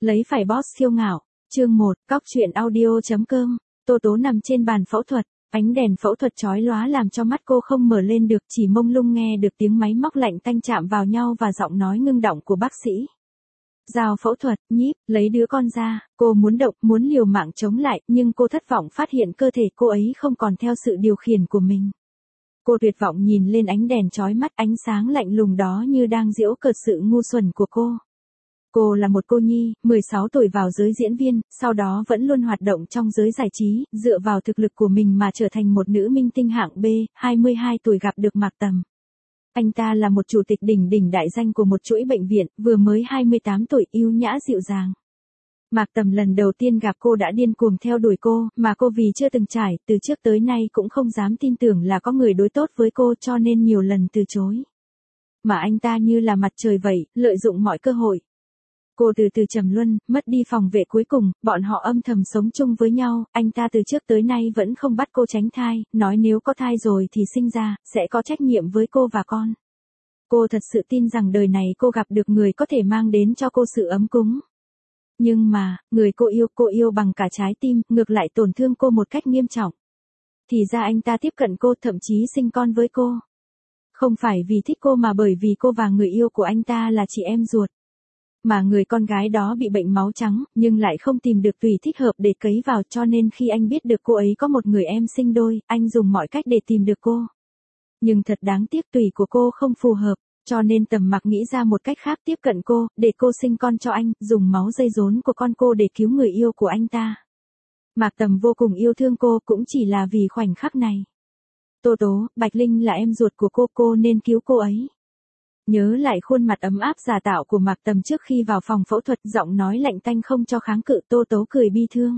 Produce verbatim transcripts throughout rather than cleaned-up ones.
Lấy phải boss kiêu ngạo. Chương một, cóc truyện audio chấm com. Tô Tố nằm trên bàn phẫu thuật, ánh đèn phẫu thuật chói lóa làm cho mắt cô không mở lên được, chỉ mông lung nghe được tiếng máy móc lạnh tanh chạm vào nhau và giọng nói ngưng động của bác sĩ. Rào phẫu thuật, nhíp, lấy đứa con ra, cô muốn động, muốn liều mạng chống lại, nhưng cô thất vọng phát hiện cơ thể cô ấy không còn theo sự điều khiển của mình. Cô tuyệt vọng nhìn lên ánh đèn chói mắt, ánh sáng lạnh lùng đó như đang giễu cợt sự ngu xuẩn của cô. Cô là một cô nhi, mười sáu tuổi vào giới diễn viên, sau đó vẫn luôn hoạt động trong giới giải trí, dựa vào thực lực của mình mà trở thành một nữ minh tinh hạng B, hai mươi hai tuổi gặp được Mạc Tầm. Anh ta là một chủ tịch đỉnh đỉnh đại danh của một chuỗi bệnh viện, vừa mới hai mươi tám tuổi, yêu nhã dịu dàng. Mạc Tầm lần đầu tiên gặp cô đã điên cuồng theo đuổi cô, mà cô vì chưa từng trải, từ trước tới nay cũng không dám tin tưởng là có người đối tốt với cô cho nên nhiều lần từ chối. Mà anh ta như là mặt trời vậy, lợi dụng mọi cơ hội. Cô từ từ trầm luân, mất đi phòng vệ cuối cùng, bọn họ âm thầm sống chung với nhau, anh ta từ trước tới nay vẫn không bắt cô tránh thai, nói nếu có thai rồi thì sinh ra, sẽ có trách nhiệm với cô và con. Cô thật sự tin rằng đời này cô gặp được người có thể mang đến cho cô sự ấm cúng. Nhưng mà, người cô yêu, cô yêu bằng cả trái tim, ngược lại tổn thương cô một cách nghiêm trọng. Thì ra anh ta tiếp cận cô, thậm chí sinh con với cô. Không phải vì thích cô mà bởi vì cô và người yêu của anh ta là chị em ruột. Mà người con gái đó bị bệnh máu trắng, nhưng lại không tìm được tùy thích hợp để cấy vào, cho nên khi anh biết được cô ấy có một người em sinh đôi, anh dùng mọi cách để tìm được cô. Nhưng thật đáng tiếc tùy của cô không phù hợp, cho nên Tầm Mặc nghĩ ra một cách khác tiếp cận cô, để cô sinh con cho anh, dùng máu dây rốn của con cô để cứu người yêu của anh ta. Mạc Tầm vô cùng yêu thương cô, cũng chỉ là vì khoảnh khắc này. Tô Tố, Bạch Linh là em ruột của cô, cô nên cứu cô ấy. Nhớ lại khuôn mặt ấm áp giả tạo của Mạc Tầm trước khi vào phòng phẫu thuật, giọng nói lạnh tanh không cho kháng cự, Tô Tố cười bi thương.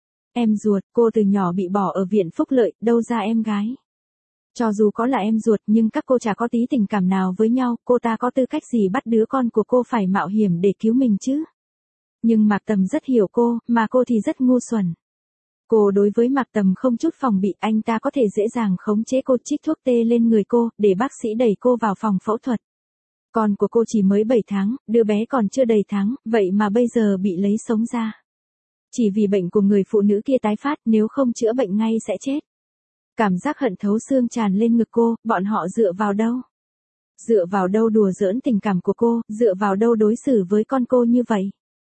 Em ruột, cô từ nhỏ bị bỏ ở viện phúc lợi, đâu ra em gái. Cho dù có là em ruột nhưng các cô chả có tí tình cảm nào với nhau, cô ta có tư cách gì bắt đứa con của cô phải mạo hiểm để cứu mình chứ? Nhưng Mạc Tầm rất hiểu cô, mà cô thì rất ngu xuẩn. Cô đối với Mạc Tầm không chút phòng bị, anh ta có thể dễ dàng khống chế cô, trích thuốc tê lên người cô, để bác sĩ đẩy cô vào phòng phẫu thuật. Con của cô chỉ mới bảy tháng, đứa bé còn chưa đầy tháng, vậy mà bây giờ bị lấy sống ra. Chỉ vì bệnh của người phụ nữ kia tái phát, nếu không chữa bệnh ngay sẽ chết. Cảm giác hận thấu xương tràn lên ngực cô, bọn họ dựa vào đâu? Dựa vào đâu đùa giỡn tình cảm của cô, dựa vào đâu đối xử với con cô như vậy?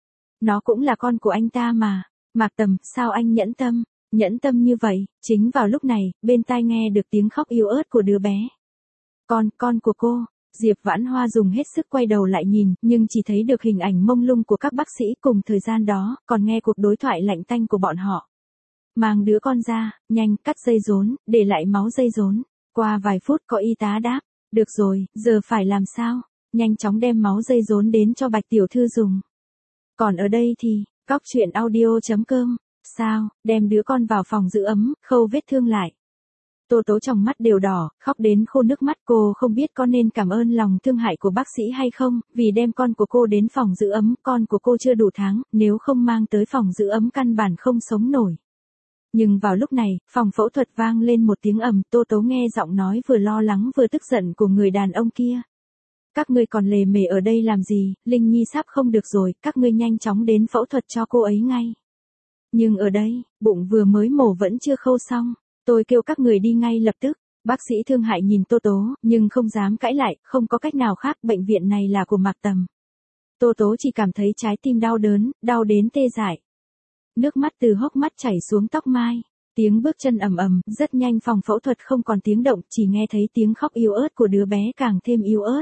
Nó cũng là con của anh ta mà. Mạc Tầm, sao anh nhẫn tâm, nhẫn tâm như vậy? Chính vào lúc này, bên tai nghe được tiếng khóc yếu ớt của đứa bé. Con, con của cô. Diệp Vãn Hoa dùng hết sức quay đầu lại nhìn, nhưng chỉ thấy được hình ảnh mông lung của các bác sĩ, cùng thời gian đó, còn nghe cuộc đối thoại lạnh tanh của bọn họ. Mang đứa con ra, nhanh, cắt dây rốn, để lại máu dây rốn. Qua vài phút có y tá đáp, được rồi, giờ phải làm sao? Nhanh chóng đem máu dây rốn đến cho Bạch tiểu thư dùng. Còn ở đây thì, cóc truyện audio chấm com, sao, đem đứa con vào phòng giữ ấm, khâu vết thương lại. Tô Tố trong mắt đều đỏ, khóc đến khô nước mắt, cô không biết có nên cảm ơn lòng thương hại của bác sĩ hay không, vì đem con của cô đến phòng giữ ấm, con của cô chưa đủ tháng, nếu không mang tới phòng giữ ấm căn bản không sống nổi. Nhưng vào lúc này, phòng phẫu thuật vang lên một tiếng ầm, Tô Tố nghe giọng nói vừa lo lắng vừa tức giận của người đàn ông kia. Các ngươi còn lề mề ở đây làm gì, Linh Nhi sắp không được rồi, các ngươi nhanh chóng đến phẫu thuật cho cô ấy ngay. Nhưng ở đây, bụng vừa mới mổ vẫn chưa khâu xong. Tôi kêu các người đi ngay lập tức. Bác sĩ thương hại nhìn Tô Tố, nhưng không dám cãi lại, không có cách nào khác, bệnh viện này là của Mạc Tầm. Tô Tố chỉ cảm thấy trái tim đau đớn, đau đến tê dại. Nước mắt từ hốc mắt chảy xuống tóc mai. Tiếng bước chân ầm ầm, rất nhanh phòng phẫu thuật không còn tiếng động, chỉ nghe thấy tiếng khóc yếu ớt của đứa bé càng thêm yếu ớt.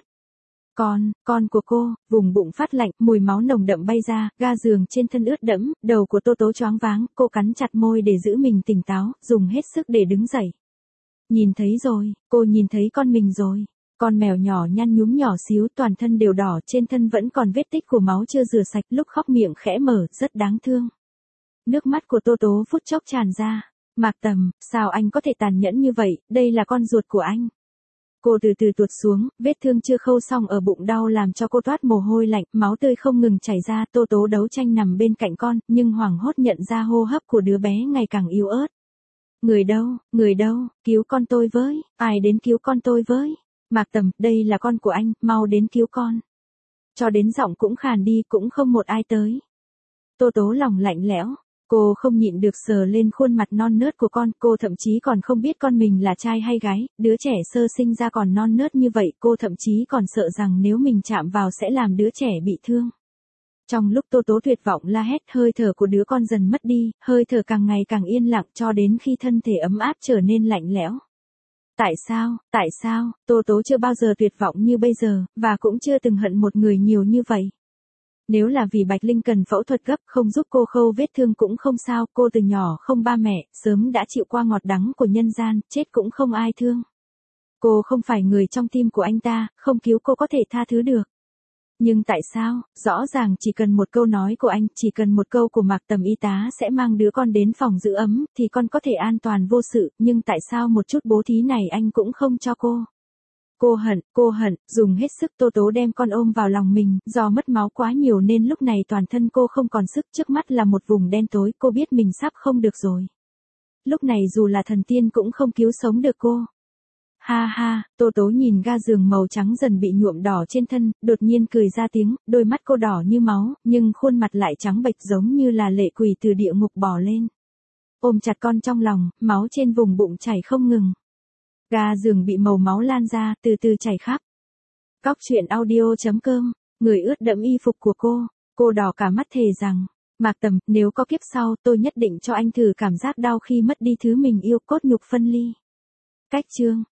Con, con của cô, vùng bụng phát lạnh, mùi máu nồng đậm bay ra, ga giường trên thân ướt đẫm, đầu của Tô Tố choáng váng, cô cắn chặt môi để giữ mình tỉnh táo, dùng hết sức để đứng dậy. Nhìn thấy rồi, cô nhìn thấy con mình rồi. Con mèo nhỏ nhăn nhúm nhỏ xíu, toàn thân đều đỏ, trên thân vẫn còn vết tích của máu chưa rửa sạch, lúc khóc miệng khẽ mở, rất đáng thương. Nước mắt của Tô Tố phút chốc tràn ra. Mạc Tầm, sao anh có thể tàn nhẫn như vậy, đây là con ruột của anh. Cô từ từ tuột xuống, vết thương chưa khâu xong ở bụng đau làm cho cô toát mồ hôi lạnh, máu tươi không ngừng chảy ra, Tô Tố đấu tranh nằm bên cạnh con, nhưng hoảng hốt nhận ra hô hấp của đứa bé ngày càng yếu ớt. Người đâu, người đâu, cứu con tôi với, ai đến cứu con tôi với. Mạc Tầm, đây là con của anh, mau đến cứu con. Cho đến giọng cũng khàn đi, cũng không một ai tới. Tô Tố lòng lạnh lẽo. Cô không nhịn được sờ lên khuôn mặt non nớt của con, cô thậm chí còn không biết con mình là trai hay gái, đứa trẻ sơ sinh ra còn non nớt như vậy, cô thậm chí còn sợ rằng nếu mình chạm vào sẽ làm đứa trẻ bị thương. Trong lúc Tô Tố tuyệt vọng la hét, hơi thở của đứa con dần mất đi, hơi thở càng ngày càng yên lặng cho đến khi thân thể ấm áp trở nên lạnh lẽo. Tại sao, tại sao, Tô Tố chưa bao giờ tuyệt vọng như bây giờ, và cũng chưa từng hận một người nhiều như vậy. Nếu là vì Bạch Linh cần phẫu thuật gấp không giúp cô khâu vết thương cũng không sao, cô từ nhỏ không ba mẹ, sớm đã chịu qua ngọt đắng của nhân gian, chết cũng không ai thương. Cô không phải người trong tim của anh ta, không cứu cô có thể tha thứ được. Nhưng tại sao, rõ ràng chỉ cần một câu nói của anh, chỉ cần một câu của Mạc Tầm y tá sẽ mang đứa con đến phòng giữ ấm, thì con có thể an toàn vô sự, nhưng tại sao một chút bố thí này anh cũng không cho cô? Cô hận, cô hận, dùng hết sức. Tô Tố đem con ôm vào lòng mình, do mất máu quá nhiều nên lúc này toàn thân cô không còn sức, trước mắt là một vùng đen tối, cô biết mình sắp không được rồi. Lúc này dù là thần tiên cũng không cứu sống được cô. Ha ha, Tô Tố nhìn ga giường màu trắng dần bị nhuộm đỏ trên thân, đột nhiên cười ra tiếng, đôi mắt cô đỏ như máu, nhưng khuôn mặt lại trắng bệch giống như là lệ quỷ từ địa ngục bò lên. Ôm chặt con trong lòng, máu trên vùng bụng chảy không ngừng. Ga giường bị màu máu lan ra, từ từ chảy khắp. Cóc truyện audio chấm com, người ướt đẫm y phục của cô, cô đỏ cả mắt thề rằng, Mạc Tầm, nếu có kiếp sau, tôi nhất định cho anh thử cảm giác đau khi mất đi thứ mình yêu, cốt nhục phân ly. Cách chương